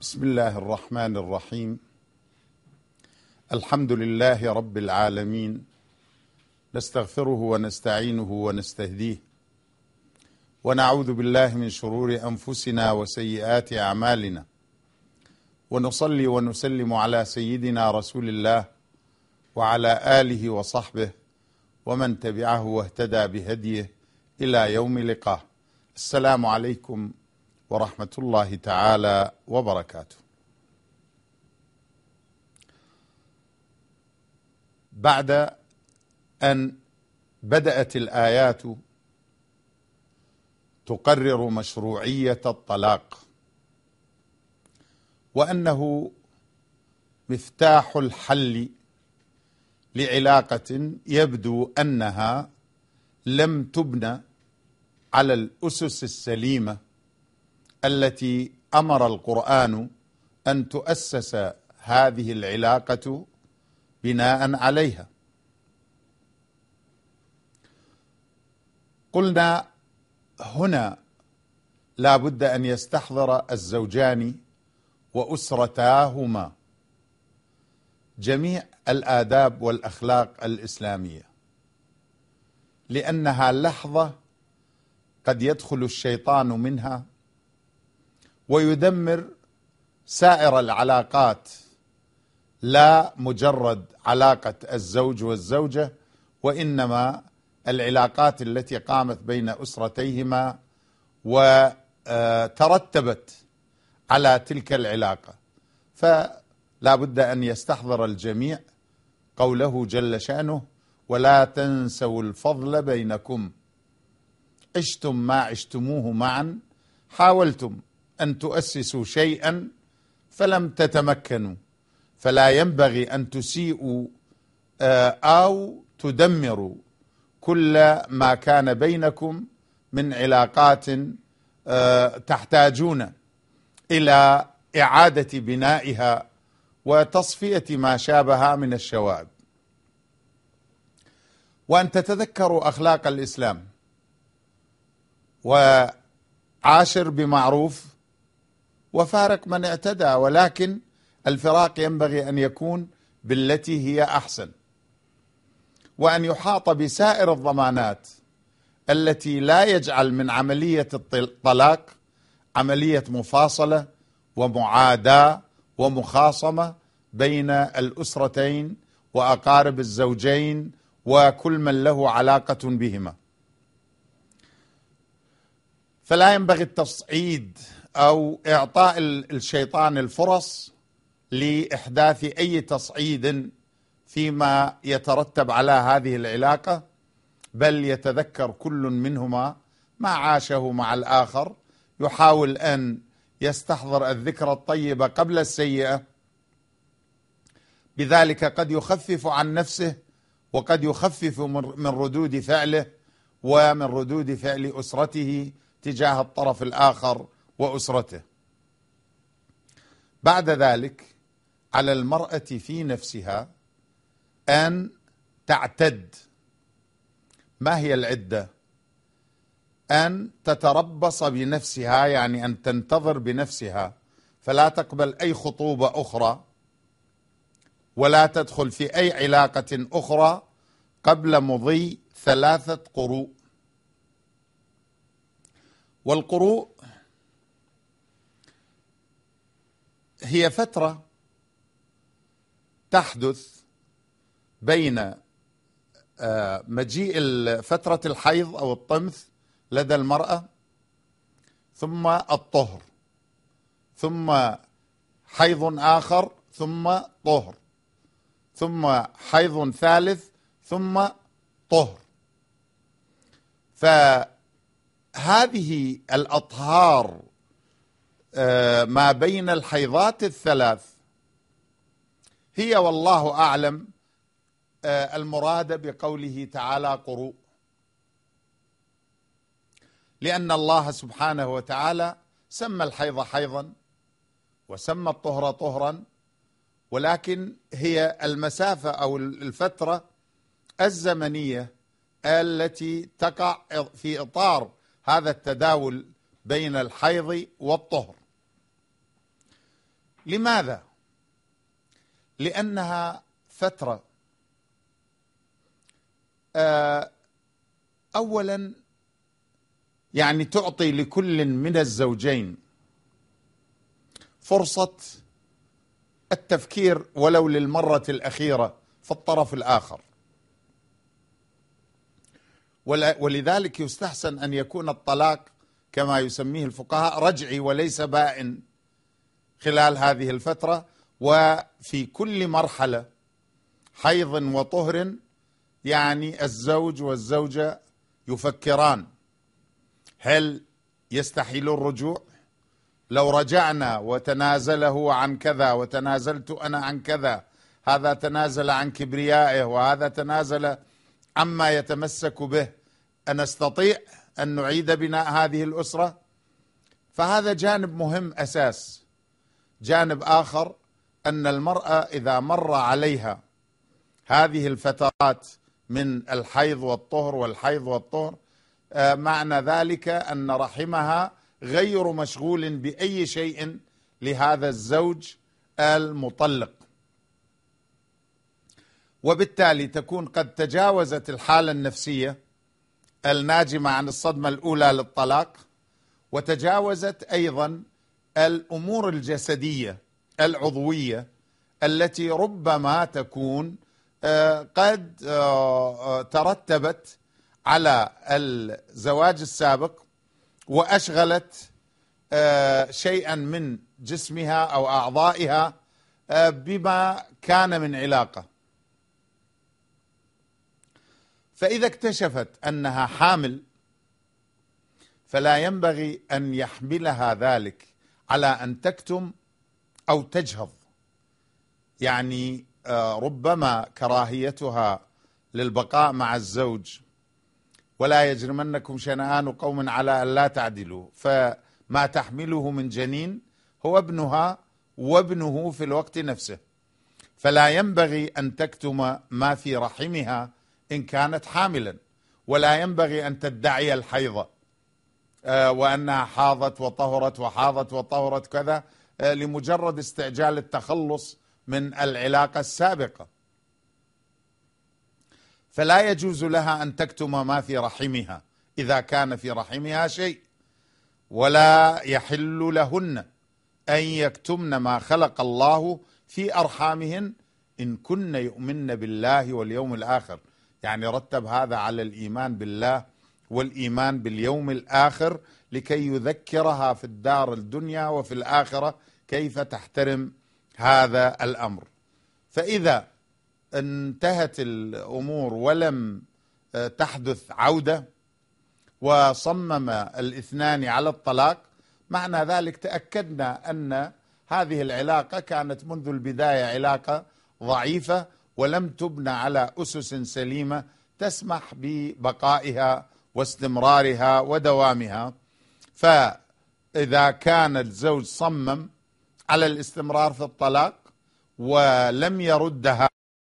بسم الله الرحمن الرحيم. الحمد لله رب العالمين، نستغفره ونستعينه ونستهديه، ونعوذ بالله من شرور أنفسنا وسيئات أعمالنا، ونصلي ونسلم على سيدنا رسول الله وعلى آله وصحبه ومن تبعه واهتدى بهديه إلى يوم لقاه. السلام عليكم ورحمة الله تعالى وبركاته. بعد أن بدأت الآيات تقرر مشروعية الطلاق، وأنه مفتاح الحل لعلاقة يبدو أنها لم تبنى على الأسس السليمة التي أمر القرآن أن تؤسس هذه العلاقة بناء عليها. قلنا هنا لا بد أن يستحضر الزوجان وأسرتاهما جميع الآداب والأخلاق الإسلامية، لأنها لحظة قد يدخل الشيطان منها ويدمر سائر العلاقات، لا مجرد علاقة الزوج والزوجة، وإنما العلاقات التي قامت بين أسرتيهما وترتبت على تلك العلاقة. فلا بد أن يستحضر الجميع قوله جل شأنه: ولا تنسوا الفضل بينكم، عشتم ما عشتموه معا، حاولتم أن تؤسسوا شيئا فلم تتمكنوا، فلا ينبغي أن تسيئوا أو تدمروا كل ما كان بينكم من علاقات تحتاجون إلى إعادة بنائها وتصفية ما شابها من الشوائب، وأن تتذكروا أخلاق الإسلام، وعاشر بمعروف وفارق من اعتدى، ولكن الفراق ينبغي أن يكون بالتي هي أحسن، وأن يحاط بسائر الضمانات التي لا يجعل من عملية الطلاق عملية مفاصلة ومعاداة ومخاصمة بين الأسرتين وأقارب الزوجين وكل من له علاقة بهما. فلا ينبغي التصعيد أو إعطاء الشيطان الفرص لإحداث أي تصعيد فيما يترتب على هذه العلاقة، بل يتذكر كل منهما ما عاشه مع الآخر، يحاول أن يستحضر الذكرى الطيبة قبل السيئة، بذلك قد يخفف عن نفسه وقد يخفف من ردود فعله ومن ردود فعل أسرته تجاه الطرف الآخر وأسرته. بعد ذلك على المرأة في نفسها أن تعتد. ما هي العدة؟ أن تتربص بنفسها، يعني أن تنتظر بنفسها، فلا تقبل أي خطوبة أخرى ولا تدخل في أي علاقة أخرى قبل مضي 3 قروء. والقروء هي فترة تحدث بين مجيء فترة الحيض أو الطمث لدى المرأة، ثم الطهر، ثم حيض آخر، ثم طهر، ثم حيض ثالث، ثم طهر. فهذه الأطهار ما بين الحيضات الثلاث هي والله أعلم المراد بقوله تعالى قروء، لأن الله سبحانه وتعالى سمى الحيض حيضا وسمى الطهر طهرا، ولكن هي المسافة أو الفترة الزمنية التي تقع في إطار هذا التداول بين الحيض والطهر. لماذا؟ لأنها فترة أولا يعني تعطي لكل من الزوجين فرصة التفكير ولو للمرة الأخيرة في الطرف الآخر، ولذلك يستحسن أن يكون الطلاق كما يسميه الفقهاء رجعي وليس بائن خلال هذه الفترة. وفي كل مرحلة حيض وطهر يعني الزوج والزوجة يفكران هل يستحيل الرجوع؟ لو رجعنا وتنازله عن كذا وتنازلت أنا عن كذا، هذا تنازل عن كبريائه وهذا تنازل عما يتمسك به، أنستطيع أن نعيد بناء هذه الأسرة؟ فهذا جانب مهم أساس. جانب آخر أن المرأة إذا مر عليها هذه الفترات من الحيض والطهر والحيض والطهر، معنى ذلك أن رحمها غير مشغول بأي شيء لهذا الزوج المطلق، وبالتالي تكون قد تجاوزت الحالة النفسية الناجمة عن الصدمة الأولى للطلاق، وتجاوزت أيضا الأمور الجسدية العضوية التي ربما تكون قد ترتبت على الزواج السابق وأشغلت شيئا من جسمها أو أعضائها بما كان من علاقة. فإذا اكتشفت أنها حامل فلا ينبغي أن يحملها ذلك على أن تكتم أو تجهض، يعني ربما كراهيتها للبقاء مع الزوج، ولا يجرمنكم شنآن قوم على أن لا تعدلوا، فما تحمله من جنين هو ابنها وابنه في الوقت نفسه، فلا ينبغي أن تكتم ما في رحمها إن كانت حاملا، ولا ينبغي أن تدعي الحيض وأنها حاضت وطهرت وحاضت وطهرت كذا لمجرد استعجال التخلص من العلاقة السابقة. فلا يجوز لها أن تكتم ما في رحمها إذا كان في رحمها شيء، ولا يحل لهن أن يكتمن ما خلق الله في أرحامهن إن كن يؤمن بالله واليوم الآخر، يعني رتب هذا على الإيمان بالله والإيمان باليوم الآخر لكي يذكرها في الدار الدنيا وفي الآخرة كيف تحترم هذا الأمر. فإذا انتهت الأمور ولم تحدث عودة وصمم الاثنان على الطلاق، معنى ذلك تأكدنا أن هذه العلاقة كانت منذ البداية علاقة ضعيفة ولم تبنى على أسس سليمة تسمح ببقائها واستمرارها ودوامها. فإذا كان الزوج صمم على الاستمرار في الطلاق ولم يردها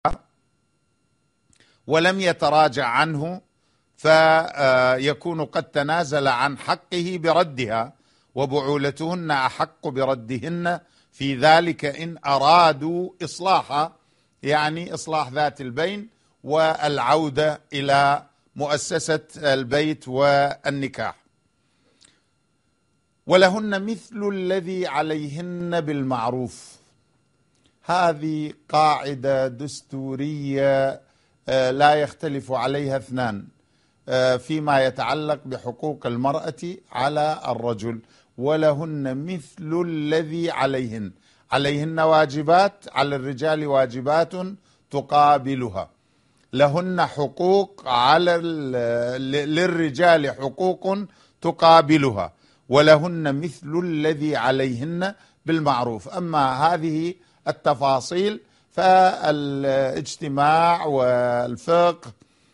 ولم يتراجع عنه، فيكون قد تنازل عن حقه بردها، وبعولتهن أحق بردهن في ذلك إن أرادوا إصلاحا، يعني إصلاح ذات البين والعودة إلى مؤسسة البيت والنكاح. ولهن مثل الذي عليهن بالمعروف، هذه قاعدة دستورية لا يختلف عليها اثنان فيما يتعلق بحقوق المرأة على الرجل. ولهن مثل الذي عليهن، عليهن واجبات، على الرجال واجبات تقابلها. لهن حقوق للرجال حقوق تقابلها، ولهن مثل الذي عليهن بالمعروف. أما هذه التفاصيل فالاجتماع والفقه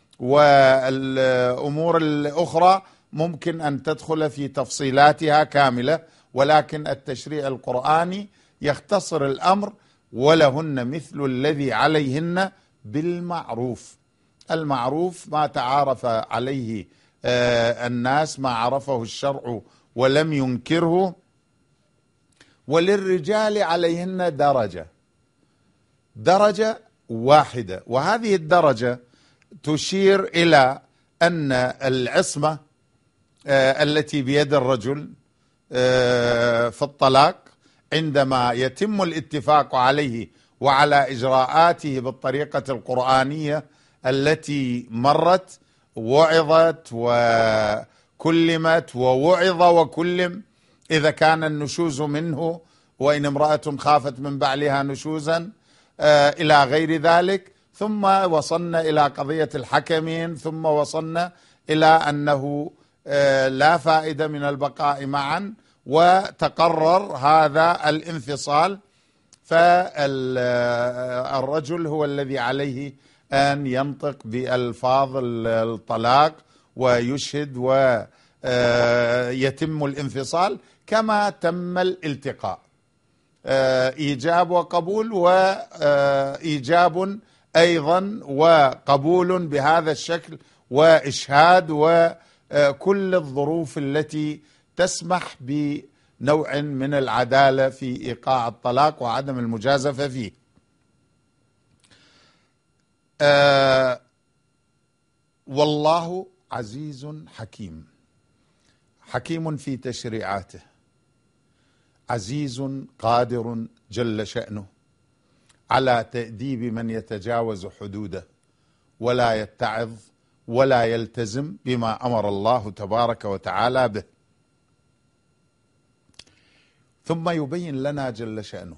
والأمور الأخرى ممكن أن تدخل في تفصيلاتها كاملة، ولكن التشريع القرآني يختصر الأمر ولهن مثل الذي عليهن بالمعروف. المعروف ما تعارف عليه الناس، ما عرفه الشرع ولم ينكره، وللرجال عليهن درجة واحدة، وهذه الدرجة تشير إلى أن العصمة التي بيد الرجل في الطلاق عندما يتم الاتفاق عليه وعلى إجراءاته بالطريقة القرآنية التي مرت، وعظت وكلمت ووعظ وكلم إذا كان النشوز منه، وإن امرأة خافت من بعلها نشوزا إلى غير ذلك، ثم وصلنا إلى قضية الحكمين، ثم وصلنا إلى أنه لا فائدة من البقاء معا، وتقرر هذا الانفصال. فالرجل هو الذي عليه أن ينطق بألفاظ الطلاق ويشهد ويتم الانفصال كما تم الالتقاء، إيجاب وقبول، وإيجاب أيضا وقبول بهذا الشكل، وإشهاد، وكل الظروف التي تسمح بنوع من العدالة في إيقاع الطلاق وعدم المجازفة فيه. والله عزيز حكيم، حكيم في تشريعاته، عزيز قادر جل شأنه على تأديب من يتجاوز حدوده ولا يتعظ ولا يلتزم بما أمر الله تبارك وتعالى به. ثم يبين لنا جل شأنه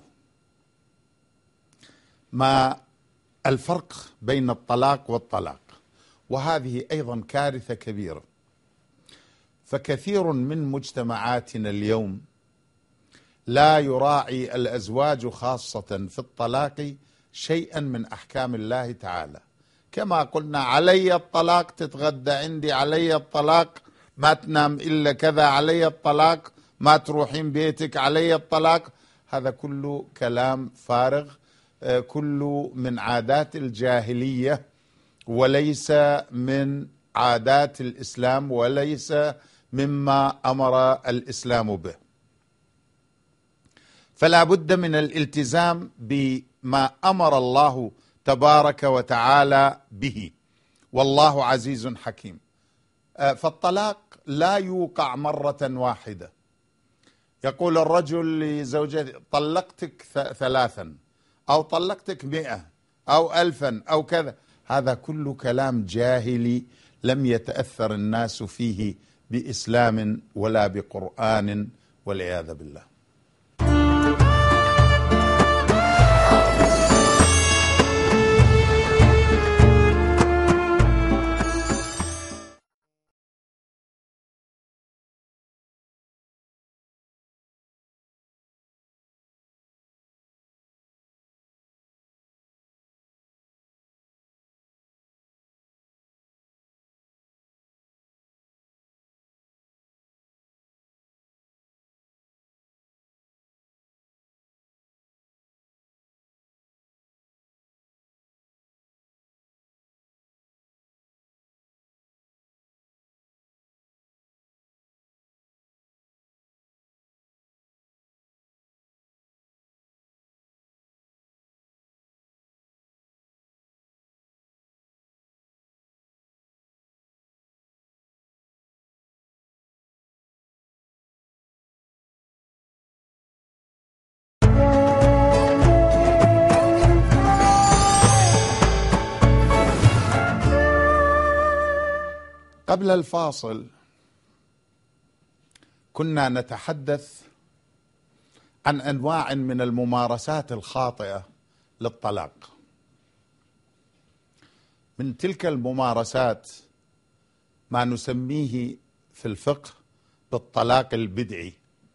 ما الفرق بين الطلاق والطلاق، وهذه أيضا كارثة كبيرة. فكثير من مجتمعاتنا اليوم لا يراعي الأزواج خاصة في الطلاق شيئا من أحكام الله تعالى. كما قلنا علي الطلاق تتغدى عندي، علي الطلاق ما تنام إلا كذا، علي الطلاق ما تروحين بيتك، علي الطلاق. هذا كله كلام فارغ، كله من عادات الجاهلية وليس من عادات الإسلام، وليس مما أمر الإسلام به. فلا بد من الالتزام بما أمر الله تبارك وتعالى به، والله عزيز حكيم. فالطلاق لا يوقع مرة واحدة. يقول الرجل لزوجته طلقتك 3 أو طلقتك 100 أو 1000 أو كذا. هذا كله كلام جاهلي لم يتأثر الناس فيه بإسلام ولا بقرآن، والعياذ بالله. قبل الفاصل كنا نتحدث عن أنواع من الممارسات الخاطئة للطلاق. من تلك الممارسات ما نسميه في الفقه بالطلاق البدعي،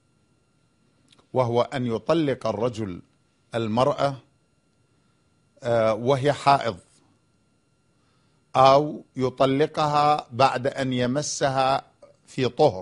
وهو أن يطلق الرجل المرأة وهي حائض، أو يطلقها بعد أن يمسها في طهر،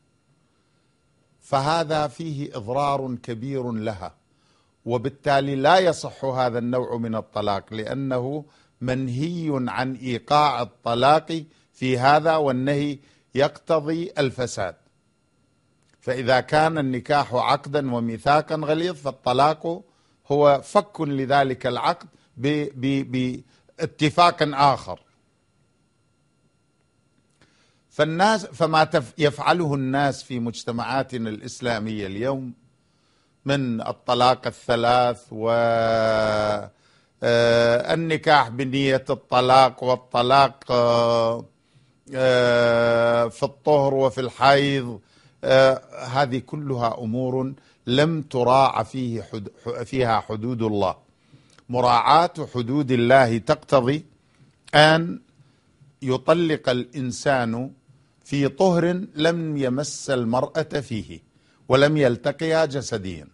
فهذا فيه إضرار كبير لها، وبالتالي لا يصح هذا النوع من الطلاق، لأنه منهي عن إيقاع الطلاق في هذا، والنهي يقتضي الفساد. فإذا كان النكاح عقدا وميثاقا غليظ فالطلاق هو فك لذلك العقد باتفاق آخر. فما يفعله الناس في مجتمعاتنا الإسلامية اليوم من الطلاق الثلاث والنكاح بنية الطلاق والطلاق في الطهر وفي الحيض، هذه كلها أمور لم تراعى فيها حدود الله. مراعاة حدود الله تقتضي أن يطلق الإنسان في طهر لم يمس المرأة فيه ولم يلتقيها جسديا،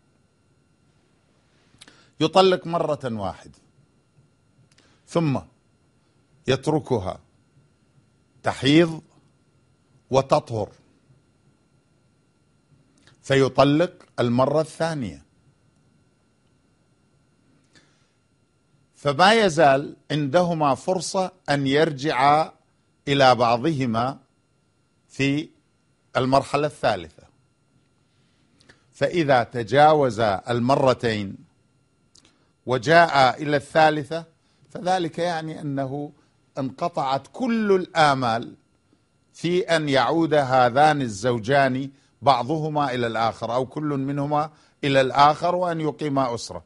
يطلق مرة واحدة ثم يتركها تحيض وتطهر فيطلق المرة الثانية، فما يزال عندهما فرصة أن يرجعا إلى بعضهما في المرحلة الثالثة. فإذا تجاوز المرتين وجاء إلى الثالثة فذلك يعني أنه انقطعت كل الآمال في أن يعود هذان الزوجان بعضهما إلى الآخر أو كل منهما إلى الآخر وأن يقيما أسرة.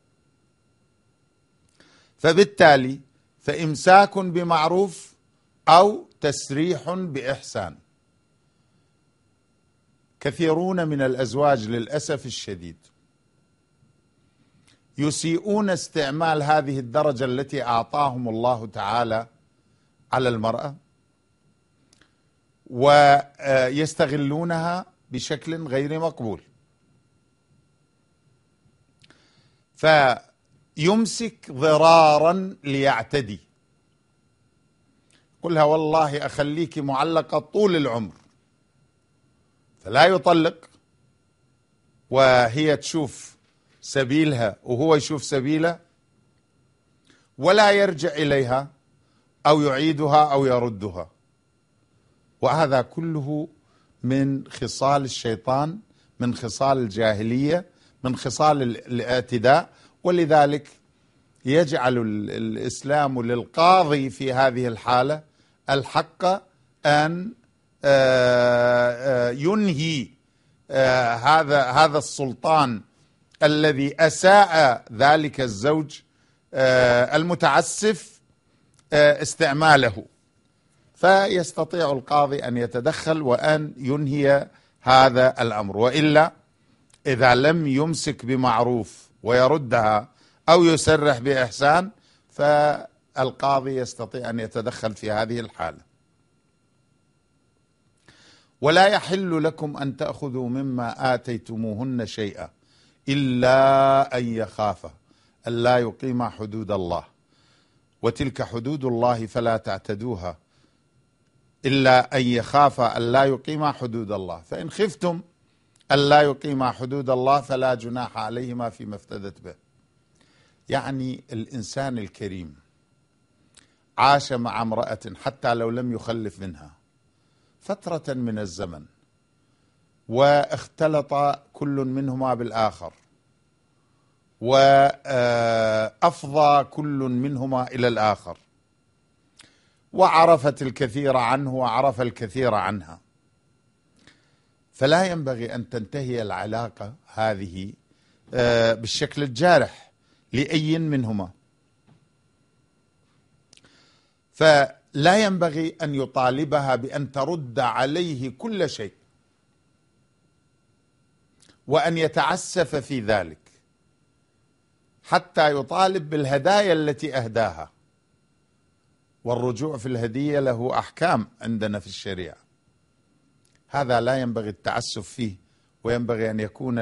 فبالتالي فإمساك بمعروف أو تسريح بإحسان. كثيرون من الأزواج للأسف الشديد يسيئون استعمال هذه الدرجة التي أعطاهم الله تعالى على المرأة ويستغلونها بشكل غير مقبول، فيمسك ضرارا ليعتدي، قلها والله أخليك معلقة طول العمر، فلا يطلق وهي تشوف سبيلها وهو يشوف سبيله، ولا يرجع إليها أو يعيدها أو يردها. وهذا كله من خصال الشيطان، من خصال الجاهلية، من خصال الاعتداء. ولذلك يجعل الإسلام للقاضي في هذه الحالة الحق أن ينهي هذا السلطان الذي أساء ذلك الزوج المتعسف استعماله، فيستطيع القاضي أن يتدخل وأن ينهي هذا الأمر. وإلا إذا لم يمسك بمعروف ويردها أو يسرح بإحسان فالقاضي يستطيع أن يتدخل في هذه الحالة. ولا يحل لكم أن تأخذوا مما آتيتموهن شيئا إلا أن يخافا ألا يقيما حدود الله، وتلك حدود الله فلا تعتدوها، إلا أن يخافا ألا يقيما حدود الله، فإن خفتم ألا يقيما حدود الله فلا جناح عليهما فيما افتدت به. يعني الإنسان الكريم عاش مع امرأة حتى لو لم يخلف منها فترة من الزمن، واختلط كل منهما بالآخر، وأفضى كل منهما إلى الآخر، وعرفت الكثير عنه وعرف الكثير عنها، فلا ينبغي أن تنتهي العلاقة هذه بالشكل الجارح لأي منهما. فلا ينبغي أن يطالبها بأن ترد عليه كل شيء وأن يتعسف في ذلك حتى يطالب بالهدايا التي أهداها. والرجوع في الهدية له أحكام عندنا في الشريعة، هذا لا ينبغي التعسف فيه، وينبغي أن يكون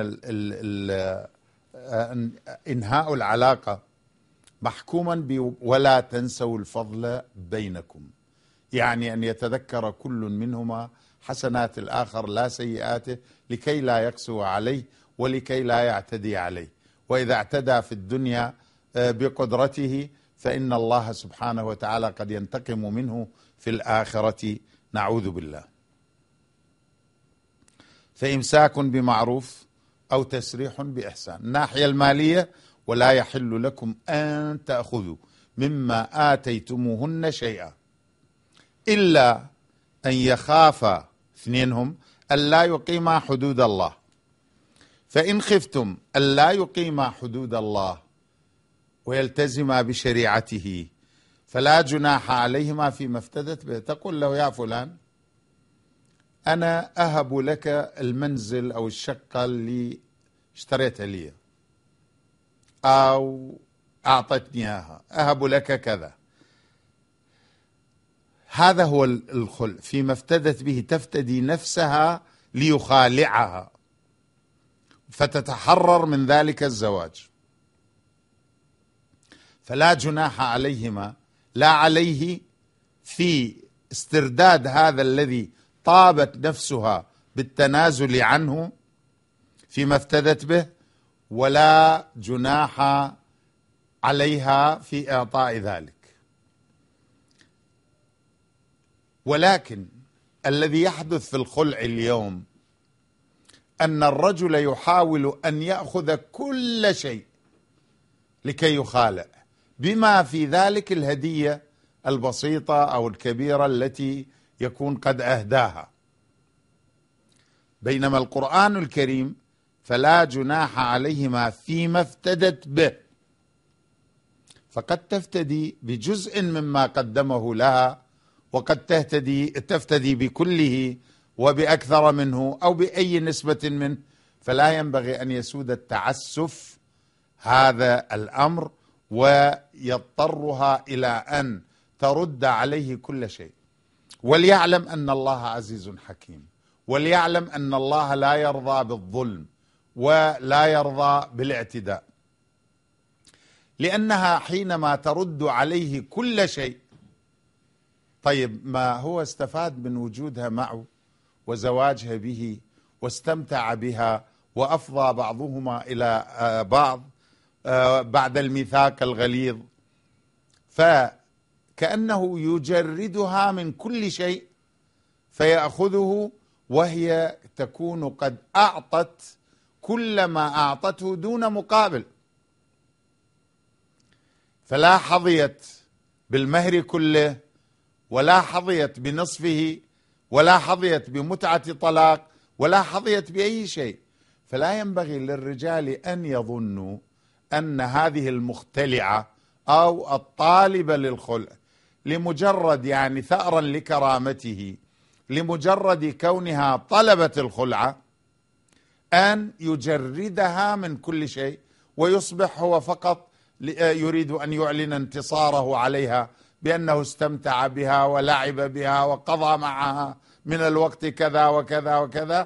إنهاء العلاقة محكوما ولا تنسوا الفضل بينكم، يعني أن يتذكر كل منهما حسنات الآخر لا سيئاته لكي لا يقسو عليه ولكي لا يعتدي عليه. وإذا اعتدى في الدنيا بقدرته فإن الله سبحانه وتعالى قد ينتقم منه في الآخرة، نعوذ بالله. فإمساك بمعروف أو تسريح بإحسان. الناحية المالية: ولا يحل لكم أن تأخذوا مما آتيتموهن شيئا إلا أن يخافا اثنينهم ألا يقيما حدود الله، فإن خفتم ألا يقيما حدود الله ويلتزما بشريعته فلا جناح عليهما فيما افتدت به. تقول له: يا فلان، أنا أهب لك المنزل أو الشقة اللي اشتريتها لي، أو أعطتني إياها، أهب لك كذا. هذا هو الخلع، فيما افتدت به، تفتدي نفسها ليخالعها فتتحرر من ذلك الزواج. فلا جناح عليهما، لا عليه في استرداد هذا الذي طابت نفسها بالتنازل عنه فيما افتدت به، ولا جناح عليها في إعطاء ذلك. ولكن الذي يحدث في الخلع اليوم أن الرجل يحاول أن يأخذ كل شيء لكي يخالع، بما في ذلك الهدية البسيطة أو الكبيرة التي يكون قد أهداها. بينما القرآن الكريم: فلا جناح عليهما فيما افتدت به، فقد تفتدي بجزء مما قدمه لها، وقد تفتدي بكله وبأكثر منه أو بأي نسبة منه. فلا ينبغي أن يسود التعسف هذا الأمر ويضطرها إلى أن ترد عليه كل شيء. وليعلم أن الله عزيز حكيم، وليعلم أن الله لا يرضى بالظلم ولا يرضى بالاعتداء، لأنها حينما ترد عليه كل شيء، طيب ما هو استفاد من وجودها معه وزواجها به واستمتع بها وأفضى بعضهما إلى بعض بعد الميثاق الغليظ، فكأنه يجردها من كل شيء فيأخذه وهي تكون قد أعطت كل ما أعطته دون مقابل. فلا حظيت بالمهر كله، ولا حظيت بنصفه، ولا حظيت بمتعة طلاق، ولا حظيت بأي شيء. فلا ينبغي للرجال أن يظنوا أن هذه المختلعة أو الطالبة للخلع لمجرد ثأرا لكرامته، لمجرد كونها طلبة الخلعة، أن يجردها من كل شيء ويصبح هو فقط يريد أن يعلن انتصاره عليها بأنه استمتع بها ولعب بها وقضى معها من الوقت كذا وكذا وكذا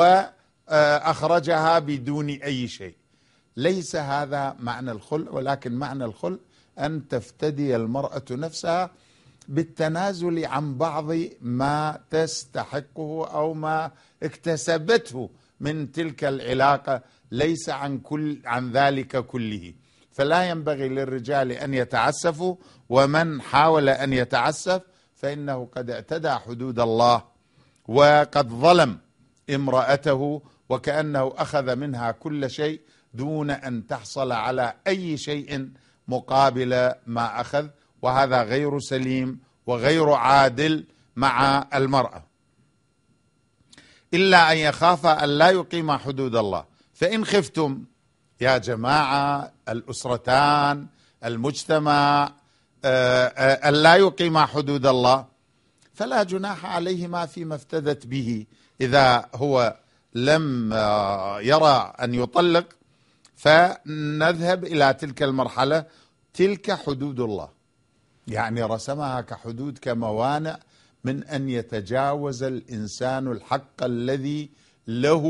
وأخرجها بدون أي شيء. ليس هذا معنى الخلع، ولكن معنى الخلع أن تفتدي المرأة نفسها بالتنازل عن بعض ما تستحقه أو ما اكتسبته من تلك العلاقة، ليس عن ذلك كله. فلا ينبغي للرجال أن يتعسفوا، ومن حاول أن يتعسف فإنه قد اعتدى حدود الله وقد ظلم امرأته، وكأنه أخذ منها كل شيء دون أن تحصل على أي شيء مقابل ما أخذ، وهذا غير سليم وغير عادل مع المرأة. إلا أن يخاف أن لا يقيم حدود الله. فإن خفتم يا جماعة، الأسرتان، المجتمع، أن لا يقيم حدود الله، فلا جناح عليهما فيما افتدت به. إذا هو لم يرى أن يطلق فنذهب إلى تلك المرحلة. تلك حدود الله، رسمها كحدود، كموانع من أن يتجاوز الإنسان الحق الذي له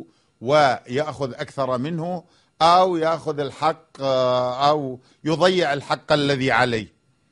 ويأخذ أكثر منه، أو يأخذ الحق أو يضيع الحق الذي عليه.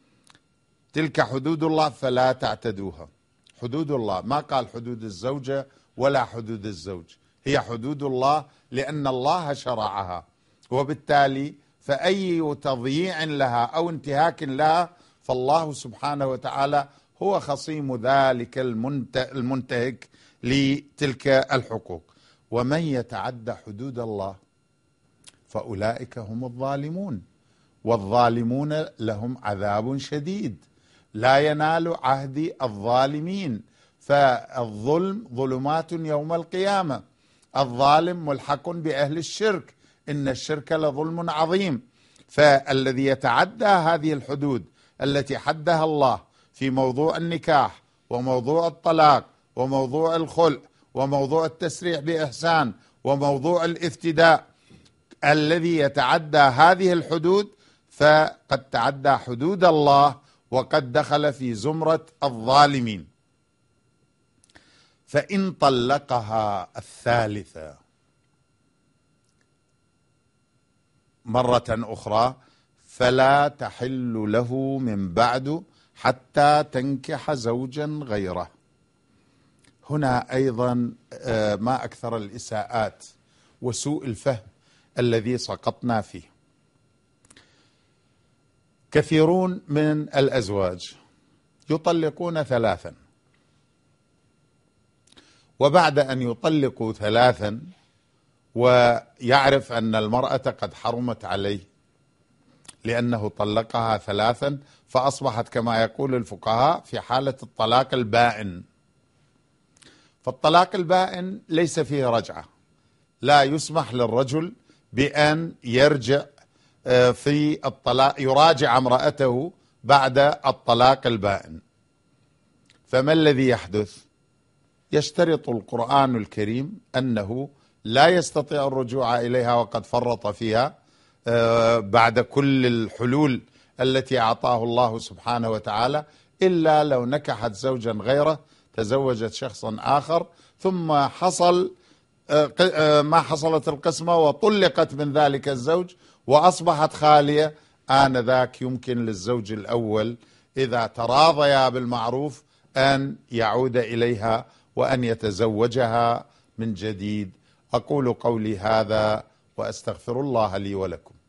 تلك حدود الله فلا تعتدوها. حدود الله، ما قال حدود الزوجة ولا حدود الزوج، هي حدود الله لأن الله شرعها، وبالتالي فأي تضييع لها أو انتهاك لها فالله سبحانه وتعالى هو خصيم ذلك المنتهك لتلك الحقوق. ومن يتعدى حدود الله فأولئك هم الظالمون، والظالمون لهم عذاب شديد، لا ينال عهد الظالمين، فالظلم ظلمات يوم القيامة، الظالم ملحق بأهل الشرك، إن الشرك لظلم عظيم. فالذي يتعدى هذه الحدود التي حدها الله في موضوع النكاح وموضوع الطلاق وموضوع الخلع وموضوع التسريح بإحسان وموضوع الافتداء، الذي يتعدى هذه الحدود فقد تعدى حدود الله وقد دخل في زمرة الظالمين. فإن طلقها الثالثة مرة أخرى فلا تحل له من بعد حتى تنكح زوجا غيره. هنا أيضا ما أكثر الإساءات وسوء الفهم الذي سقطنا فيه. كثيرون من الأزواج يطلقون ثلاثا، وبعد أن يطلقوا ثلاثا ويعرف أن المرأة قد حرمت عليه لأنه طلقها ثلاثا، فأصبحت كما يقول الفقهاء في حالة الطلاق البائن. فالطلاق البائن ليس فيه رجعة، لا يسمح للرجل بأن يرجع في الطلاق، يراجع امرأته بعد الطلاق البائن. فما الذي يحدث؟ يشترط القرآن الكريم أنه لا يستطيع الرجوع إليها وقد فرط فيها بعد كل الحلول التي أعطاه الله سبحانه وتعالى، إلا لو نكحت زوجا غيره، تزوجت شخصا آخر، ثم حصل ما حصلت القسمة وطلقت من ذلك الزوج وأصبحت خالية، آنذاك يمكن للزوج الأول إذا تراضيا بالمعروف أن يعود إليها وأن يتزوجها من جديد. أقول قولي هذا وأستغفر الله لي ولكم.